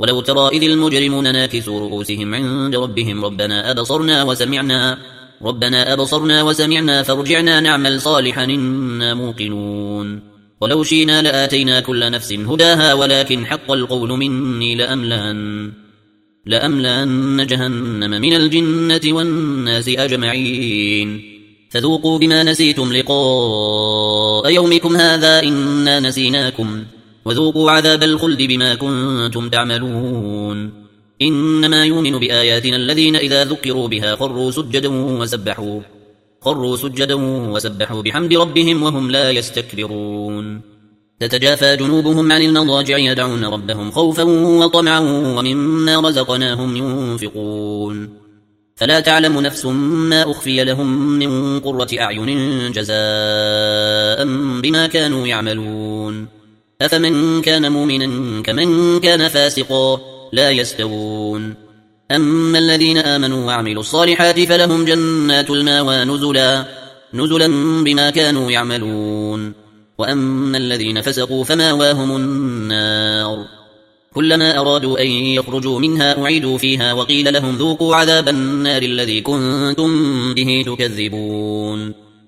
ولو ترى إذ المجرمون ناكسوا رؤوسهم عند ربهم ربنا أبصرنا وسمعنا فارجعنا نعمل صالحا إنا موقنون ولو شئنا لآتينا كل نفس هداها ولكن حق القول مني لأملأن جهنم من الجنة والناس أجمعين فذوقوا بما نسيتم لقاء يومكم هذا إنا نسيناكم وذوقوا عذاب الخلد بما كنتم تعملون إنما يؤمن بآياتنا الذين إذا ذكروا بها خروا سجدا وسبحوا بحمد ربهم وهم لا يستكبرون تتجافى جنوبهم عن المضاجع يدعون ربهم خوفا وطمعا ومما رزقناهم ينفقون فلا تعلم نفس ما أخفي لهم من قرة أعين جزاء بما كانوا يعملون أفمن كان مؤمنا كمن كان فاسقا لا يستوون أما الذين آمنوا وعملوا الصالحات فلهم جنات الماوى نزلا بما كانوا يعملون وأما الذين فسقوا فماواهم النار كلما أرادوا أن يخرجوا منها أعيدوا فيها وقيل لهم ذوقوا عذاب النار الذي كنتم به تكذبون